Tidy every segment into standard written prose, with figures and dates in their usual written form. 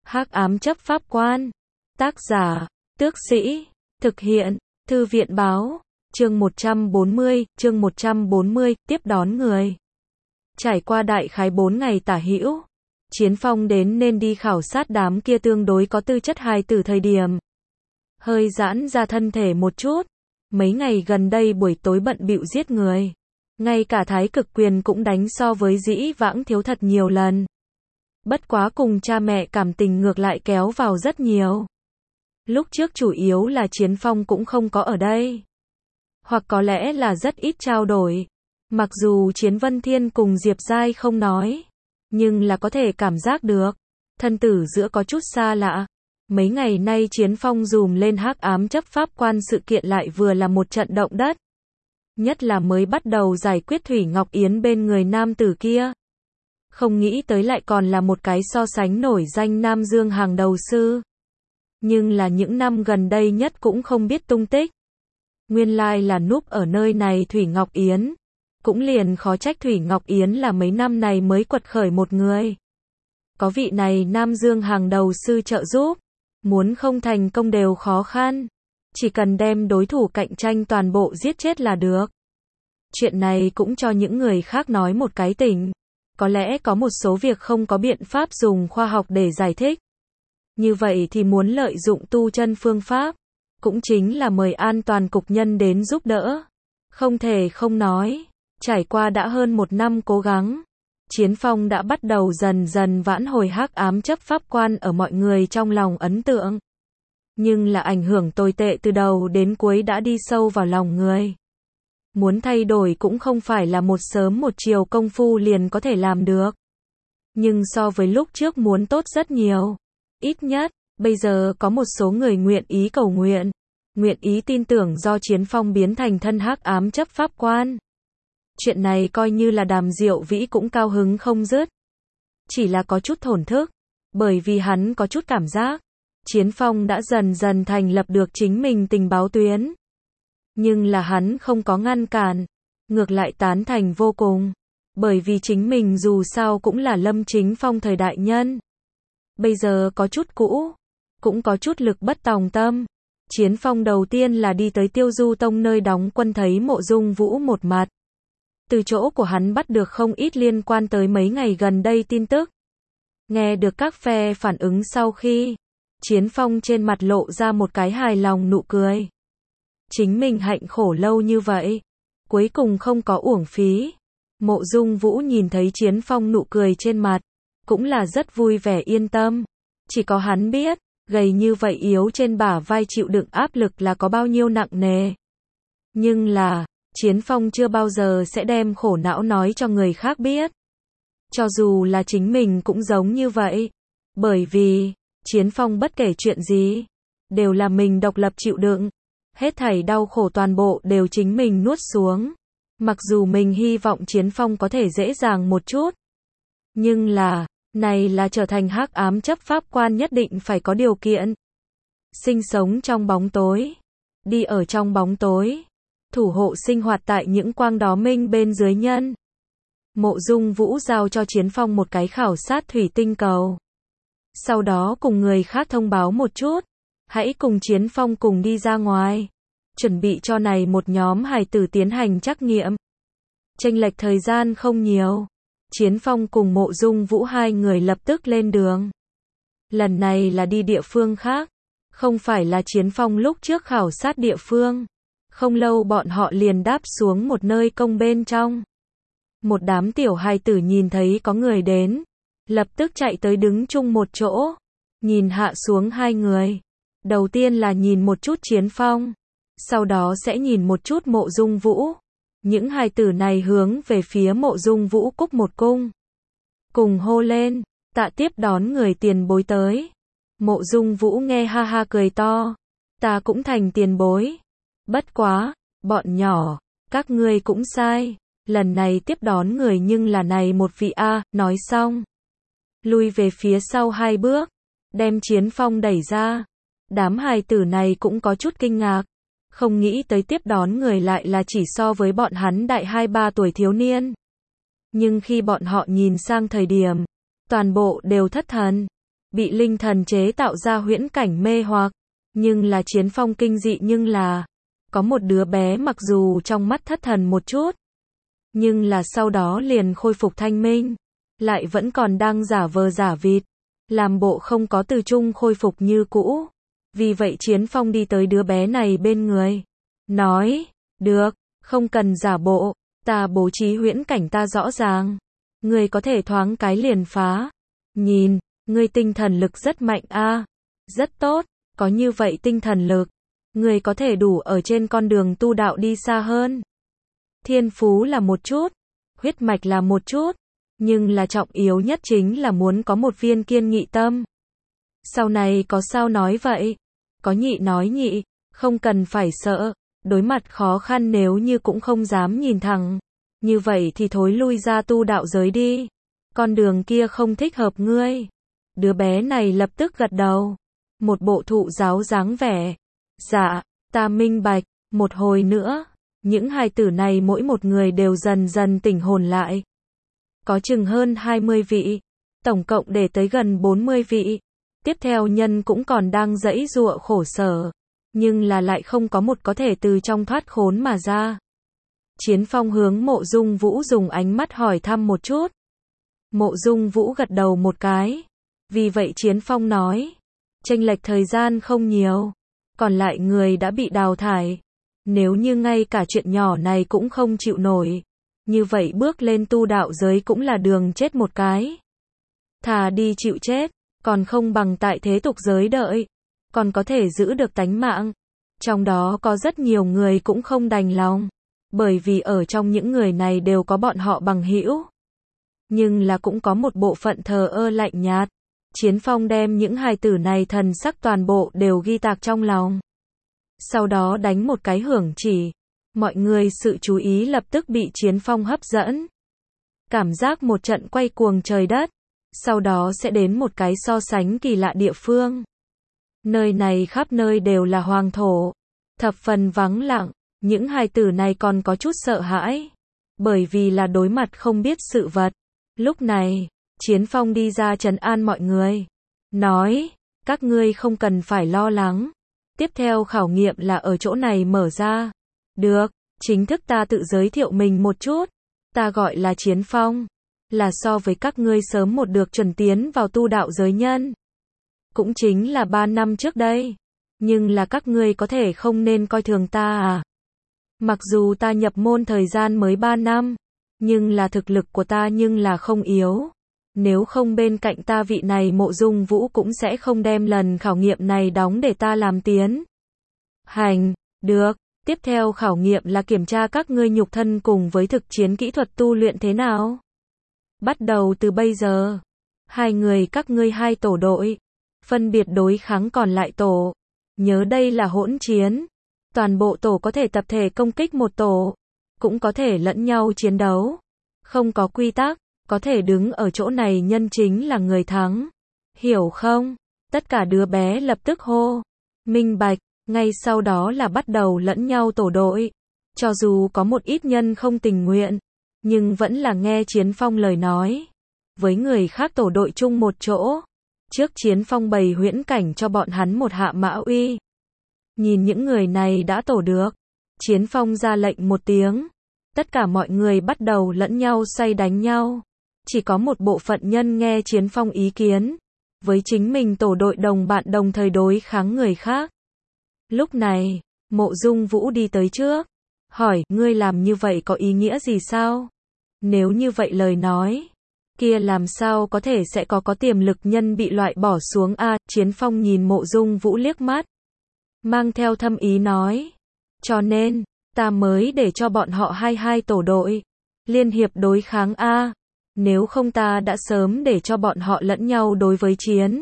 Hắc ám chấp pháp quan. Tác giả, Tước Sĩ. Thực hiện, Thư viện báo. Chương 140, tiếp đón người. Trải qua đại khái 4 ngày tả hữu, Chiến Phong đến nên đi khảo sát đám kia tương đối có tư chất hài tử thời điểm. Hơi giãn ra thân thể một chút. Mấy ngày gần đây buổi tối bận bịu giết người. Ngay cả thái cực quyền cũng đánh so với dĩ vãng thiếu thật nhiều lần. Bất quá cùng cha mẹ cảm tình ngược lại kéo vào rất nhiều. Lúc trước chủ yếu là Chiến Phong cũng không có ở đây. Hoặc có lẽ là rất ít trao đổi. Mặc dù Chiến Vân Thiên cùng Diệp Giai không nói, nhưng là có thể cảm giác được. Thân tử giữa có chút xa lạ. Mấy ngày nay Chiến Phong dùm lên hắc ám chấp pháp quan sự kiện lại vừa là một trận động đất. Nhất là mới bắt đầu giải quyết Thủy Ngọc Yến bên người nam tử kia. Không nghĩ tới lại còn là một cái so sánh nổi danh Nam Dương hàng đầu sư. Nhưng là những năm gần đây nhất cũng không biết tung tích. Nguyên lai là núp ở nơi này Thủy Ngọc Yến. Cũng liền khó trách Thủy Ngọc Yến là mấy năm này mới quật khởi một người. Có vị này Nam Dương hàng đầu sư trợ giúp. Muốn không thành công đều khó khăn. Chỉ cần đem đối thủ cạnh tranh toàn bộ giết chết là được. Chuyện này cũng cho những người khác nói một cái tỉnh. Có lẽ có một số việc không có biện pháp dùng khoa học để giải thích. Như vậy thì muốn lợi dụng tu chân phương pháp. Cũng chính là mời an toàn cục nhân đến giúp đỡ. Không thể không nói. Trải qua đã hơn 1 năm cố gắng. Chiến Phong đã bắt đầu dần dần vãn hồi hắc ám chấp pháp quan ở mọi người trong lòng ấn tượng. Nhưng là ảnh hưởng tồi tệ từ đầu đến cuối đã đi sâu vào lòng người. Muốn thay đổi cũng không phải là một sớm một chiều công phu liền có thể làm được. Nhưng so với lúc trước muốn tốt rất nhiều. Ít nhất, bây giờ có một số người nguyện ý cầu nguyện. Nguyện ý tin tưởng do Chiến Phong biến thành thân hắc ám chấp pháp quan. Chuyện này coi như là Đàm Diệu Vĩ cũng cao hứng không dứt. Chỉ là có chút thổn thức. Bởi vì hắn có chút cảm giác. Chiến Phong đã dần dần thành lập được chính mình tình báo tuyến. Nhưng là hắn không có ngăn cản. Ngược lại tán thành vô cùng. Bởi vì chính mình dù sao cũng là Lâm Chính Phong thời đại nhân. Bây giờ có chút cũ. Cũng có chút lực bất tòng tâm. Chiến Phong đầu tiên là đi tới Tiêu Du Tông nơi đóng quân thấy Mộ Dung Vũ một mặt. Từ chỗ của hắn bắt được không ít liên quan tới mấy ngày gần đây tin tức. Nghe được các phe phản ứng sau khi, Chiến Phong trên mặt lộ ra một cái hài lòng nụ cười. Chính mình hạnh khổ lâu như vậy, cuối cùng không có uổng phí. Mộ Dung Vũ nhìn thấy Chiến Phong nụ cười trên mặt, cũng là rất vui vẻ yên tâm. Chỉ có hắn biết, gầy như vậy yếu trên bả vai chịu đựng áp lực là có bao nhiêu nặng nề. Nhưng là, Chiến Phong chưa bao giờ sẽ đem khổ não nói cho người khác biết. Cho dù là chính mình cũng giống như vậy. Bởi vì, Chiến Phong bất kể chuyện gì, đều là mình độc lập chịu đựng. Hết thảy đau khổ toàn bộ đều chính mình nuốt xuống. Mặc dù mình hy vọng Chiến Phong có thể dễ dàng một chút. Nhưng là, này là trở thành hắc ám chấp pháp quan nhất định phải có điều kiện. Sinh sống trong bóng tối. Đi ở trong bóng tối. Thủ hộ sinh hoạt tại những quang đó minh bên dưới nhân. Mộ Dung Vũ giao cho Chiến Phong một cái khảo sát thủy tinh cầu. Sau đó cùng người khác thông báo một chút. Hãy cùng Chiến Phong cùng đi ra ngoài. Chuẩn bị cho này một nhóm hài tử tiến hành trắc nghiệm. Chênh lệch thời gian không nhiều. Chiến Phong cùng Mộ Dung Vũ hai người lập tức lên đường. Lần này là đi địa phương khác. Không phải là Chiến Phong lúc trước khảo sát địa phương. Không lâu bọn họ liền đáp xuống một nơi công bên trong. Một đám tiểu hài tử nhìn thấy có người đến. Lập tức chạy tới đứng chung một chỗ. Nhìn hạ xuống hai người. Đầu tiên là nhìn một chút Chiến Phong. Sau đó sẽ nhìn một chút Mộ Dung Vũ. Những hài tử này hướng về phía Mộ Dung Vũ cúc một cung. Cùng hô lên, tạ tiếp đón người tiền bối tới. Mộ Dung Vũ nghe ha ha cười to. Ta cũng thành tiền bối. Bất quá, bọn nhỏ, các ngươi cũng sai. Lần này tiếp đón người nhưng là này một vị A, nói xong. Lui về phía sau 2 bước. Đem Chiến Phong đẩy ra. Đám hài tử này cũng có chút kinh ngạc. Không nghĩ tới tiếp đón người lại là chỉ so với bọn hắn đại 2-3 tuổi thiếu niên. Nhưng khi bọn họ nhìn sang thời điểm, toàn bộ đều thất thần. bị linh thần chế tạo ra huyễn cảnh mê hoặc, nhưng là Chiến Phong kinh dị nhưng là, có một đứa bé mặc dù trong mắt thất thần một chút, nhưng là sau đó liền khôi phục thanh minh, lại vẫn còn đang giả vờ giả vịt, làm bộ không có từ chung khôi phục như cũ. Vì vậy Chiến Phong đi tới đứa bé này bên người, nói, được, không cần giả bộ, ta bố trí huyễn cảnh ta rõ ràng, ngươi có thể thoáng cái liền phá. Nhìn, ngươi tinh thần lực rất mạnh a, rất tốt, có như vậy tinh thần lực, ngươi có thể đủ ở trên con đường tu đạo đi xa hơn. Thiên phú là một chút, huyết mạch là một chút, nhưng là trọng yếu nhất chính là muốn có một viên kiên nghị tâm. Sau này có sao nói vậy? Có nhị nói nhị, không cần phải sợ, đối mặt khó khăn nếu như cũng không dám nhìn thẳng, như vậy thì thối lui ra tu đạo giới đi. Con đường kia không thích hợp ngươi. Đứa bé này lập tức gật đầu, một bộ thụ giáo dáng vẻ. Dạ, ta minh bạch. Một hồi nữa, những hài tử này mỗi một người đều dần dần tỉnh hồn lại. Có chừng hơn 20 vị, tổng cộng để tới gần 40 vị. Tiếp theo nhân cũng còn đang giãy giụa khổ sở, nhưng là lại không có một có thể từ trong thoát khốn mà ra. Chiến Phong hướng Mộ Dung Vũ dùng ánh mắt hỏi thăm một chút. Mộ Dung Vũ gật đầu một cái. Vì vậy Chiến Phong nói, chênh lệch thời gian không nhiều, còn lại người đã bị đào thải. Nếu như ngay cả chuyện nhỏ này cũng không chịu nổi, như vậy bước lên tu đạo giới cũng là đường chết một cái. Thà đi chịu chết, còn không bằng tại thế tục giới đợi, còn có thể giữ được tánh mạng. Trong đó có rất nhiều người cũng không đành lòng, bởi vì ở trong những người này đều có bọn họ bằng hữu. Nhưng là cũng có một bộ phận thờ ơ lạnh nhạt. Chiến Phong đem những hài tử này thần sắc toàn bộ đều ghi tạc trong lòng. Sau đó đánh một cái hưởng chỉ. Mọi người sự chú ý lập tức bị Chiến Phong hấp dẫn. Cảm giác một trận quay cuồng trời đất. Sau đó sẽ đến một cái so sánh kỳ lạ địa phương. Nơi này khắp nơi đều là hoàng thổ, thập phần vắng lặng, những hài tử này còn có chút sợ hãi, bởi vì là đối mặt không biết sự vật. Lúc này, Chiến Phong đi ra trấn an mọi người, nói, các ngươi không cần phải lo lắng, tiếp theo khảo nghiệm là ở chỗ này mở ra. Được, chính thức ta tự giới thiệu mình một chút, ta gọi là Chiến Phong, là so với các ngươi sớm một được chuẩn tiến vào tu đạo giới nhân. Cũng chính là 3 năm trước đây. Nhưng là các ngươi có thể không nên coi thường ta à. Mặc dù ta nhập môn thời gian mới 3 năm, nhưng là thực lực của ta nhưng là không yếu. Nếu không bên cạnh ta vị này Mộ Dung Vũ cũng sẽ không đem lần khảo nghiệm này đóng để ta làm tiến hành. Được, tiếp theo khảo nghiệm là kiểm tra các ngươi nhục thân cùng với thực chiến kỹ thuật tu luyện thế nào. Bắt đầu từ bây giờ, hai người các ngươi hai tổ đội, phân biệt đối kháng còn lại tổ. Nhớ đây là hỗn chiến. Toàn bộ tổ có thể tập thể công kích một tổ, cũng có thể lẫn nhau chiến đấu. Không có quy tắc, có thể đứng ở chỗ này nhân chính là người thắng. Hiểu không? Tất cả đứa bé lập tức hô. Minh bạch, ngay sau đó là bắt đầu lẫn nhau tổ đội. Cho dù có một ít nhân không tình nguyện, nhưng vẫn là nghe Chiến Phong lời nói. Với người khác tổ đội chung một chỗ. Trước Chiến Phong bày huyễn cảnh cho bọn hắn một hạ mã uy. Nhìn những người này đã tổ được. Chiến Phong ra lệnh một tiếng. Tất cả mọi người bắt đầu lẫn nhau xoay đánh nhau. Chỉ có một bộ phận nhân nghe Chiến Phong ý kiến. Với chính mình tổ đội đồng bạn đồng thời đối kháng người khác. Lúc này, Mộ Dung Vũ đi tới trước. Hỏi, ngươi làm như vậy có ý nghĩa gì sao? Nếu như vậy lời nói, kia làm sao có thể sẽ có tiềm lực nhân bị loại bỏ xuống a? Chiến Phong nhìn Mộ Dung Vũ liếc mắt, mang theo thâm ý nói, cho nên, ta mới để cho bọn họ hai tổ đội, liên hiệp đối kháng a, nếu không ta đã sớm để cho bọn họ lẫn nhau đối với chiến.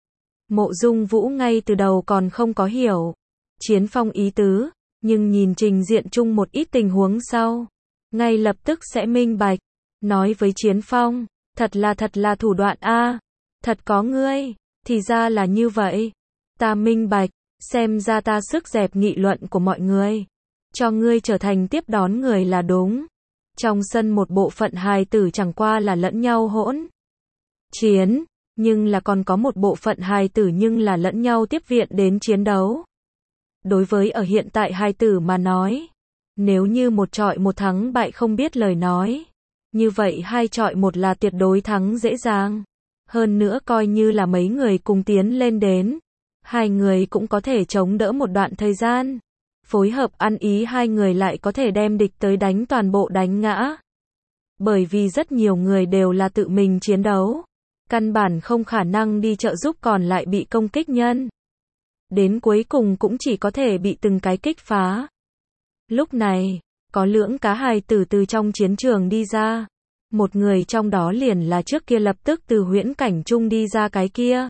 Mộ Dung Vũ ngay từ đầu còn không có hiểu Chiến Phong ý tứ, nhưng nhìn trình diện chung một ít tình huống sau, ngay lập tức sẽ minh bạch, nói với Chiến Phong, thật là thủ đoạn a, thật có ngươi, thì ra là như vậy, ta minh bạch, xem ra ta sức dẹp nghị luận của mọi người, cho ngươi trở thành tiếp đón người là đúng. Trong sân một bộ phận hài tử chẳng qua là lẫn nhau hỗn chiến, nhưng là còn có một bộ phận hài tử nhưng là lẫn nhau tiếp viện đến chiến đấu. Đối với ở hiện tại hài tử mà nói, nếu như một chọi một thắng bại không biết lời nói, như vậy 2 chọi 1 là tuyệt đối thắng dễ dàng. Hơn nữa coi như là mấy người cùng tiến lên đến, 2 người cũng có thể chống đỡ một đoạn thời gian. Phối hợp ăn ý 2 người lại có thể đem địch tới đánh toàn bộ đánh ngã. Bởi vì rất nhiều người đều là tự mình chiến đấu, căn bản không khả năng đi trợ giúp còn lại bị công kích nhân. Đến cuối cùng cũng chỉ có thể bị từng cái kích phá. Lúc này, có lưỡng cá hài tử từ trong chiến trường đi ra. Một người trong đó liền là trước kia lập tức từ huyễn cảnh chung đi ra cái kia.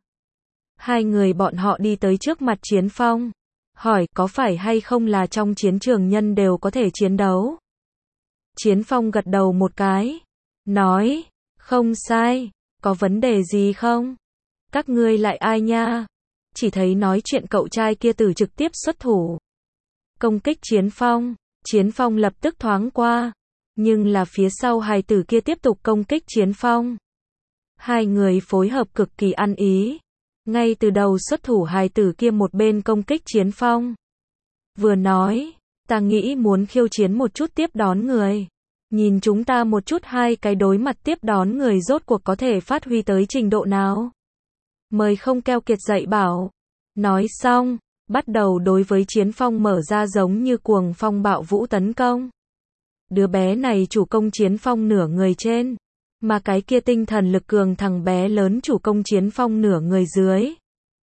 2 người bọn họ đi tới trước mặt Chiến Phong. Hỏi có phải hay không là trong chiến trường nhân đều có thể chiến đấu. Chiến Phong gật đầu một cái. Nói, không sai, có vấn đề gì không? Các ngươi lại ai nha? Chỉ thấy nói chuyện cậu trai kia từ trực tiếp xuất thủ. Công kích Chiến Phong. Chiến Phong lập tức thoáng qua. Nhưng là phía sau hài tử kia tiếp tục công kích Chiến Phong. 2 người phối hợp cực kỳ ăn ý. Ngay từ đầu xuất thủ hài tử kia một bên công kích Chiến Phong. Vừa nói, ta nghĩ muốn khiêu chiến một chút tiếp đón người. Nhìn chúng ta một chút 2 cái đối mặt tiếp đón người rốt cuộc có thể phát huy tới trình độ nào. Mời không keo kiệt dạy bảo. Nói xong, bắt đầu đối với Chiến Phong mở ra giống như cuồng phong bạo vũ tấn công. Đứa bé này chủ công Chiến Phong nửa người trên, mà cái kia tinh thần lực cường thằng bé lớn chủ công Chiến Phong nửa người dưới.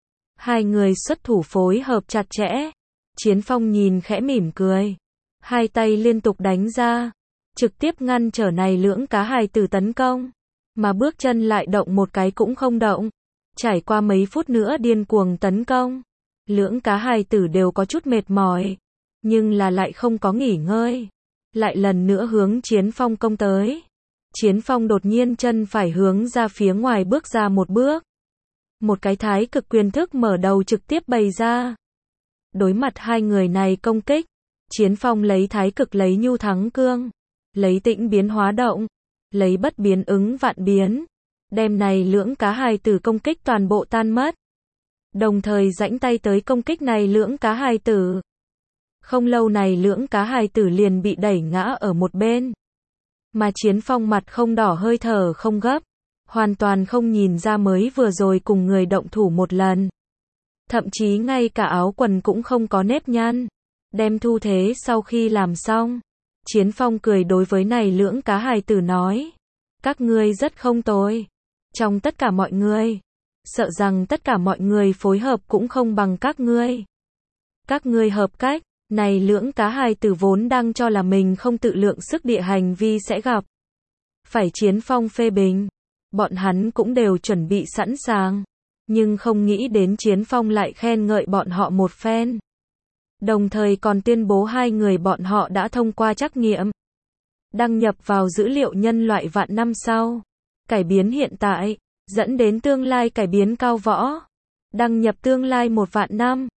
2 người xuất thủ phối hợp chặt chẽ. Chiến Phong nhìn khẽ mỉm cười. 2 tay liên tục đánh ra, trực tiếp ngăn trở này lưỡng cá hài tử tấn công. Mà bước chân lại động một cái cũng không động. Trải qua mấy phút nữa điên cuồng tấn công. Lưỡng cá hài tử đều có chút mệt mỏi, nhưng là lại không có nghỉ ngơi. Lại lần nữa hướng Chiến Phong công tới. Chiến Phong đột nhiên chân phải hướng ra phía ngoài bước ra một bước. Một cái thái cực quyền thức mở đầu trực tiếp bày ra. Đối mặt 2 người này công kích, Chiến Phong lấy thái cực lấy nhu thắng cương, lấy tĩnh biến hóa động, lấy bất biến ứng vạn biến, đem này lưỡng cá hài tử công kích toàn bộ tan mất. Đồng thời rãnh tay tới công kích này lưỡng cá hài tử. Không lâu này lưỡng cá hài tử liền bị đẩy ngã ở một bên. Mà Chiến Phong mặt không đỏ hơi thở không gấp, hoàn toàn không nhìn ra mới vừa rồi cùng người động thủ một lần. Thậm chí ngay cả áo quần cũng không có nếp nhăn. Đem thu thế sau khi làm xong, Chiến Phong cười đối với này lưỡng cá hài tử nói. Các ngươi rất không tồi. Trong tất cả mọi người, sợ rằng tất cả mọi người phối hợp cũng không bằng các ngươi. Các ngươi hợp cách. Này lưỡng cá hài tử vốn đang cho là mình không tự lượng sức địa hành vi sẽ gặp phải Chiến Phong phê bình. Bọn hắn cũng đều chuẩn bị sẵn sàng. Nhưng không nghĩ đến Chiến Phong lại khen ngợi bọn họ một phen. Đồng thời còn tuyên bố 2 người bọn họ đã thông qua trắc nghiệm. Đăng nhập vào dữ liệu nhân loại vạn năm sau. Cải biến hiện tại, dẫn đến tương lai cải biến cao võ. Đăng nhập tương lai 1 vạn năm.